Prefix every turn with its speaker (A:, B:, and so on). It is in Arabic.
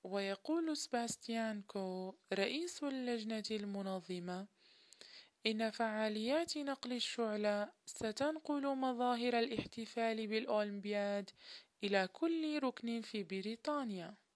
A: ويقول سباستيان كو رئيس اللجنة المنظمة إن فعاليات نقل الشعلة ستنقل مظاهر الاحتفال بالأولمبياد إلى كل ركن في بريطانيا.